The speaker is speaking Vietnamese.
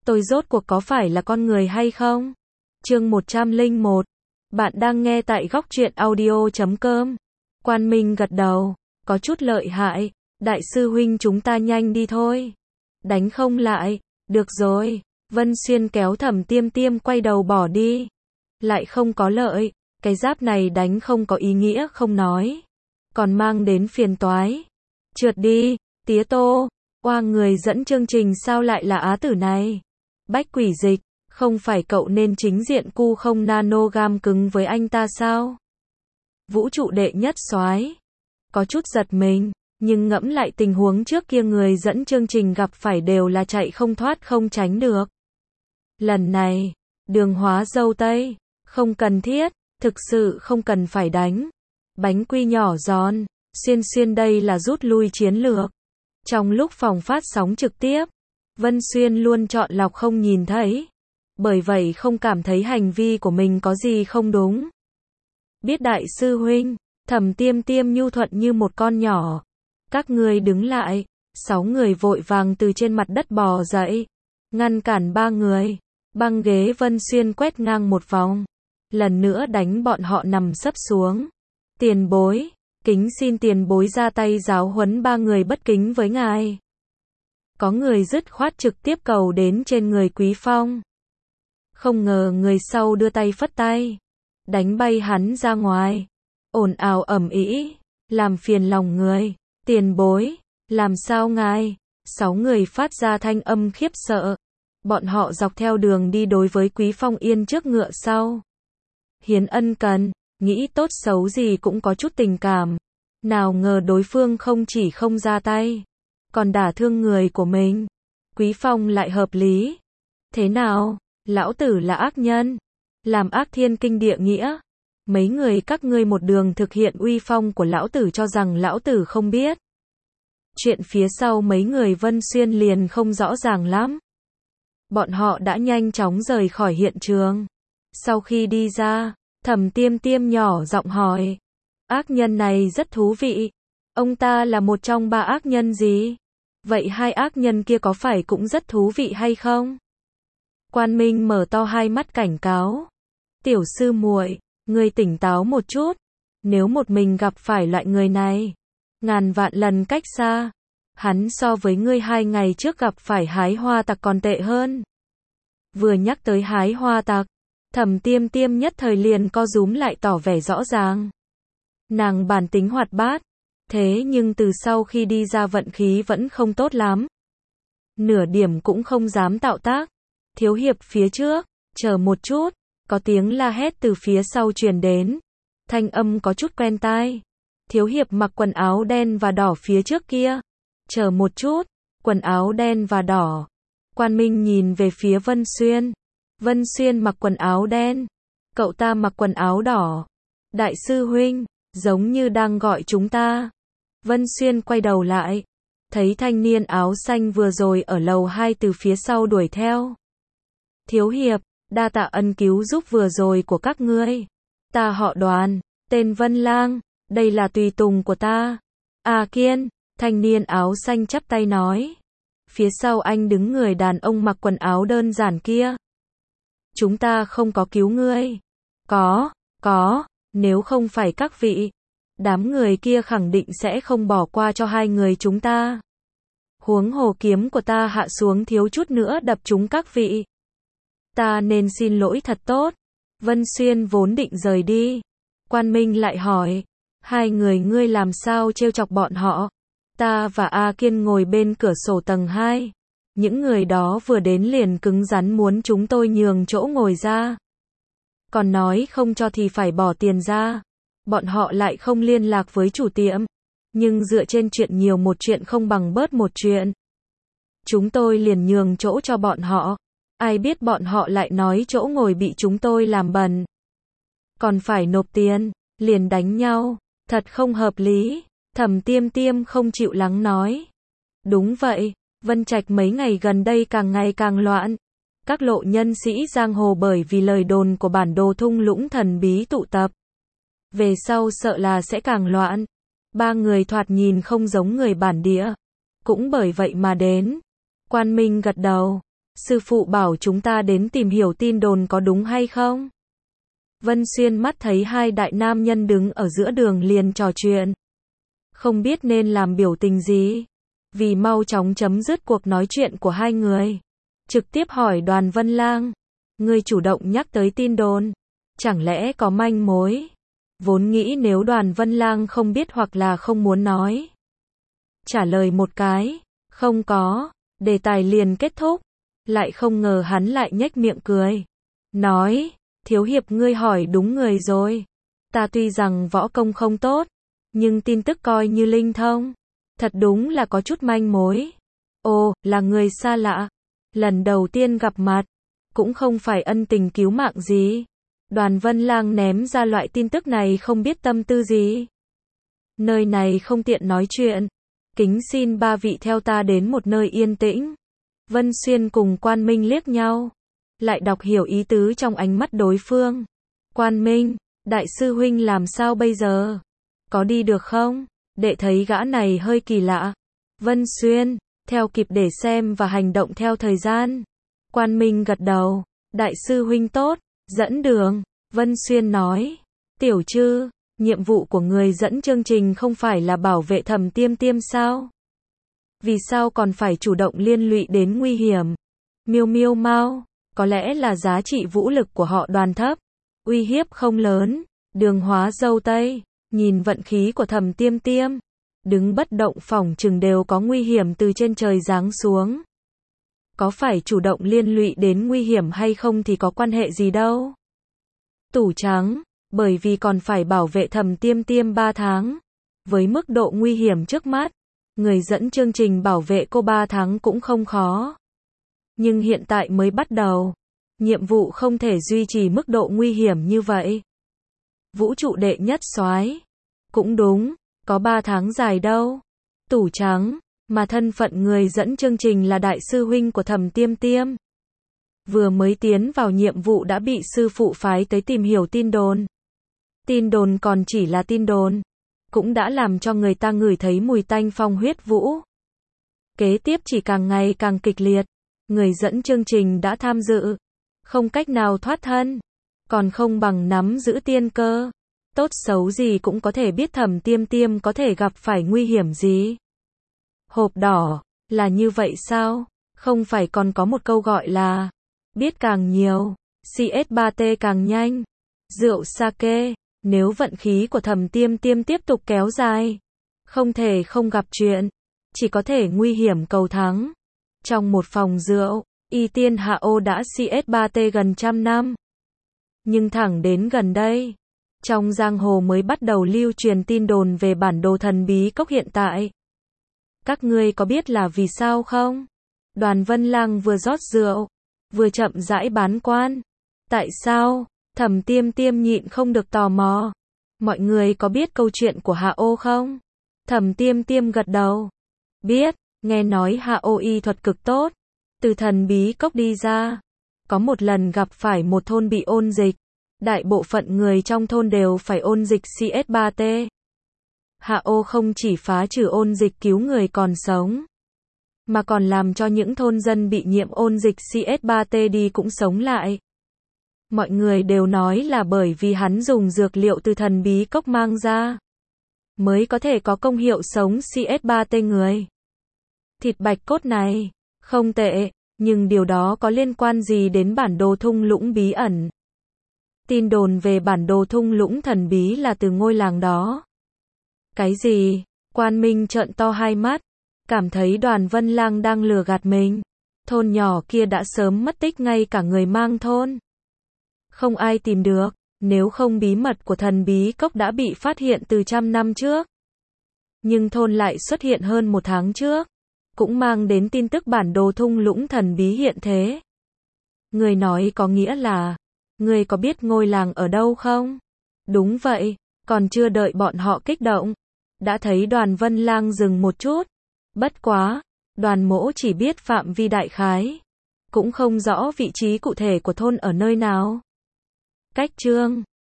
tôi rốt cuộc có phải là con người hay không? Chương 101. Bạn đang nghe tại góc truyện audio.com. Quan Minh gật đầu, có chút lợi hại. Đại sư huynh chúng ta nhanh đi thôi. Đánh không lại, được rồi. Vân Xuyên kéo Thẩm Tiêm Tiêm quay đầu bỏ đi. Lại không có lợi, cái giáp này đánh không có ý nghĩa không nói. Còn mang đến phiền toái. Trượt đi, tía Tô. Oa, người dẫn chương trình sao lại là Á Tử này? Bách Quỷ Dịch, không phải cậu nên chính diện cu không nano gam cứng với anh ta sao? Vũ trụ đệ nhất soái. Có chút giật mình, nhưng ngẫm lại tình huống trước kia người dẫn chương trình gặp phải đều là chạy không thoát không tránh được. Lần này, đường hóa dâu tây, không cần thiết, thực sự không cần phải đánh. Bánh quy nhỏ giòn, Xuyên đây là rút lui chiến lược. Trong lúc phòng phát sóng trực tiếp, Vân Xuyên luôn chọn lọc không nhìn thấy. Bởi vậy không cảm thấy hành vi của mình có gì không đúng. Biết đại sư huynh, Thẩm Tiêm Tiêm nhu thuận như một con nhỏ. Các ngươi đứng lại. 6 người vội vàng từ trên mặt đất bò dậy, ngăn cản 3 người. Băng ghế Vân Xuyên quét ngang một vòng, lần nữa đánh bọn họ nằm sấp xuống. Tiền bối, kính xin tiền bối ra tay giáo huấn 3 người bất kính với ngài. Có người dứt khoát trực tiếp cầu đến trên người Quý Phong. Không ngờ người sau đưa tay phất tay, đánh bay hắn ra ngoài. Ồn ào ầm ĩ, làm phiền lòng người. Tiền bối, làm sao ngài? 6 người phát ra thanh âm khiếp sợ. Bọn họ dọc theo đường đi đối với Quý Phong yên trước ngựa sau. Hiến ân cần, nghĩ tốt xấu gì cũng có chút tình cảm. Nào ngờ đối phương không chỉ không ra tay, còn đả thương người của mình. Quý Phong lại hợp lý. Thế nào, lão tử là ác nhân, làm ác thiên kinh địa nghĩa. Mấy người các ngươi một đường thực hiện uy phong của lão tử cho rằng lão tử không biết. Chuyện phía sau mấy người Vân Xuyên liền không rõ ràng lắm. Bọn họ đã nhanh chóng rời khỏi hiện trường. Sau khi đi ra, Thẩm Tiêm Tiêm nhỏ giọng hỏi. Ác nhân này rất thú vị. Ông ta là một trong 3 ác nhân gì? Vậy 2 ác nhân kia có phải cũng rất thú vị hay không? Quan Minh mở to hai mắt cảnh cáo. Tiểu sư muội, ngươi tỉnh táo một chút. Nếu một mình gặp phải loại người này, ngàn vạn lần cách xa. Hắn so với ngươi 2 ngày trước gặp phải hái hoa tặc còn tệ hơn. Vừa nhắc tới hái hoa tặc, Thẩm Tiêm Tiêm nhất thời liền co rúm lại tỏ vẻ rõ ràng. Nàng bản tính hoạt bát, thế nhưng từ sau khi đi ra vận khí vẫn không tốt lắm. Nửa điểm cũng không dám tạo tác. Thiếu hiệp phía trước, chờ một chút, có tiếng la hét từ phía sau truyền đến. Thanh âm có chút quen tai. Thiếu hiệp mặc quần áo đen và đỏ phía trước kia. Chờ một chút, quần áo đen và đỏ. Quan Minh nhìn về phía Vân Xuyên. Vân Xuyên mặc quần áo đen, cậu ta mặc quần áo đỏ. Đại sư huynh, giống như đang gọi chúng ta. Vân Xuyên quay đầu lại, thấy thanh niên áo xanh vừa rồi ở lầu 2 từ phía sau đuổi theo. Thiếu hiệp, đa tạ ân cứu giúp vừa rồi của các ngươi. Ta họ Đoàn, tên Vân Lang, đây là tùy tùng của ta. À Kiên, thanh niên áo xanh chắp tay nói. Phía sau anh đứng người đàn ông mặc quần áo đơn giản kia. Chúng ta không có cứu ngươi. Có, nếu không phải các vị, đám người kia khẳng định sẽ không bỏ qua cho 2 người chúng ta. Huống hồ kiếm của ta hạ xuống thiếu chút nữa đập trúng các vị. Ta nên xin lỗi thật tốt. Vân Xuyên vốn định rời đi. Quan Minh lại hỏi, 2 người ngươi làm sao trêu chọc bọn họ? Ta và A Kiên ngồi bên cửa sổ tầng 2. Những người đó vừa đến liền cứng rắn muốn chúng tôi nhường chỗ ngồi ra. Còn nói không cho thì phải bỏ tiền ra. Bọn họ lại không liên lạc với chủ tiệm. Nhưng dựa trên chuyện nhiều một chuyện không bằng bớt một chuyện. Chúng tôi liền nhường chỗ cho bọn họ. Ai biết bọn họ lại nói chỗ ngồi bị chúng tôi làm bẩn. Còn phải nộp tiền, liền đánh nhau. Thật không hợp lý. Thẩm Tiêm Tiêm không chịu lắng nói. Đúng vậy, Vân Trạch mấy ngày gần đây càng ngày càng loạn. Các lộ nhân sĩ giang hồ bởi vì lời đồn của bản đồ thung lũng thần bí tụ tập. Về sau sợ là sẽ càng loạn. 3 người thoạt nhìn không giống người bản địa. Cũng bởi vậy mà đến. Quan Minh gật đầu. Sư phụ bảo chúng ta đến tìm hiểu tin đồn có đúng hay không? Vân Xuyên mắt thấy hai đại nam nhân đứng ở giữa đường liền trò chuyện. Không biết nên làm biểu tình gì. Vì mau chóng chấm dứt cuộc nói chuyện của hai người. Trực tiếp hỏi Đoàn Vân Lang. Ngươi chủ động nhắc tới tin đồn. Chẳng lẽ có manh mối? Vốn nghĩ nếu Đoàn Vân Lang không biết hoặc là không muốn nói. Trả lời một cái. Không có. Đề tài liền kết thúc. Lại không ngờ hắn lại nhếch miệng cười. Nói. Thiếu hiệp ngươi hỏi đúng người rồi. Ta tuy rằng võ công không tốt. Nhưng tin tức coi như linh thông. Thật đúng là có chút manh mối. Ồ, là người xa lạ. Lần đầu tiên gặp mặt. Cũng không phải ân tình cứu mạng gì. Đoàn Vân Lang ném ra loại tin tức này không biết tâm tư gì. Nơi này không tiện nói chuyện. Kính xin ba vị theo ta đến một nơi yên tĩnh. Vân Xuyên cùng Quan Minh liếc nhau. Lại đọc hiểu ý tứ trong ánh mắt đối phương. Quan Minh, đại sư huynh làm sao bây giờ? Có đi được không? Đệ thấy gã này hơi kỳ lạ. Vân Xuyên, theo kịp để xem và hành động theo thời gian. Quan Minh gật đầu. Đại sư huynh tốt, dẫn đường. Vân Xuyên nói. Tiểu Trư, nhiệm vụ của người dẫn chương trình không phải là bảo vệ Thẩm Tiêm Tiêm sao? Vì sao còn phải chủ động liên lụy đến nguy hiểm? Miêu Miêu Mao, có lẽ là giá trị vũ lực của họ Đoàn thấp. Uy hiếp không lớn. Đường Hóa dâu tây, nhìn vận khí của Thẩm Tiêm Tiêm. Đứng bất động phỏng chừng đều có nguy hiểm từ trên trời giáng xuống. Có phải chủ động liên lụy đến nguy hiểm hay không thì có quan hệ gì đâu. Tủ trắng, bởi vì còn phải bảo vệ Thẩm Tiêm Tiêm 3 tháng. Với mức độ nguy hiểm trước mắt, người dẫn chương trình bảo vệ cô 3 tháng cũng không khó. Nhưng hiện tại mới bắt đầu. Nhiệm vụ không thể duy trì mức độ nguy hiểm như vậy. Vũ trụ đệ nhất soái. Cũng đúng, có 3 tháng dài đâu. Tủ trắng, mà thân phận người dẫn chương trình là đại sư huynh của Thẩm Tiêm Tiêm. Vừa mới tiến vào nhiệm vụ đã bị sư phụ phái tới tìm hiểu tin đồn. Tin đồn còn chỉ là tin đồn. Cũng đã làm cho người ta ngửi thấy mùi tanh phong huyết vũ. Kế tiếp chỉ càng ngày càng kịch liệt. Người dẫn chương trình đã tham dự. Không cách nào thoát thân. Còn không bằng nắm giữ tiên cơ. Tốt xấu gì cũng có thể biết Thẩm Tiêm Tiêm có thể gặp phải nguy hiểm gì. Hộp đỏ, là như vậy sao? Không phải còn có một câu gọi là biết càng nhiều, CS3T càng nhanh. Rượu sake, nếu vận khí của Thẩm Tiêm Tiêm tiếp tục kéo dài, không thể không gặp chuyện, chỉ có thể nguy hiểm cầu thắng. Trong một phòng rượu, Y Tiên Hạ Ô đã CS3T gần 100 năm. Nhưng thẳng đến gần đây, trong giang hồ mới bắt đầu lưu truyền tin đồn về bản đồ thần bí cốc hiện tại. Các ngươi có biết là vì sao không? Đoàn Vân Lang vừa rót rượu, vừa chậm rãi bán quan. Tại sao? Thẩm Tiêm Tiêm nhịn không được tò mò. Mọi người có biết câu chuyện của Hạ Ô không? Thẩm Tiêm Tiêm gật đầu. Biết, nghe nói Hạ Ô y thuật cực tốt. Từ thần bí cốc đi ra. Có một lần gặp phải một thôn bị ôn dịch. Đại bộ phận người trong thôn đều phải ôn dịch CS3T. Hạ Ô không chỉ phá trừ ôn dịch cứu người còn sống, mà còn làm cho những thôn dân bị nhiễm ôn dịch CS3T đi cũng sống lại. Mọi người đều nói là bởi vì hắn dùng dược liệu từ thần bí cốc mang ra, mới có thể có công hiệu sống CS3T người. Thịt bạch cốt này, không tệ, nhưng điều đó có liên quan gì đến bản đồ thung lũng bí ẩn? Tin đồn về bản đồ thung lũng thần bí là từ ngôi làng đó. Cái gì? Quan Minh trợn to hai mắt, cảm thấy Đoàn Vân Lang đang lừa gạt mình. Thôn nhỏ kia đã sớm mất tích ngay cả người mang thôn. Không ai tìm được, nếu không bí mật của thần bí cốc đã bị phát hiện từ 100 năm trước. Nhưng thôn lại xuất hiện hơn 1 tháng trước, cũng mang đến tin tức bản đồ thung lũng thần bí hiện thế. Người nói có nghĩa là, người có biết ngôi làng ở đâu không? Đúng vậy, còn chưa đợi bọn họ kích động. Đã thấy Đoàn Vân Lang dừng một chút. Bất quá, Đoàn Mỗ chỉ biết phạm vi đại khái. Cũng không rõ vị trí cụ thể của thôn ở nơi nào. Cách chương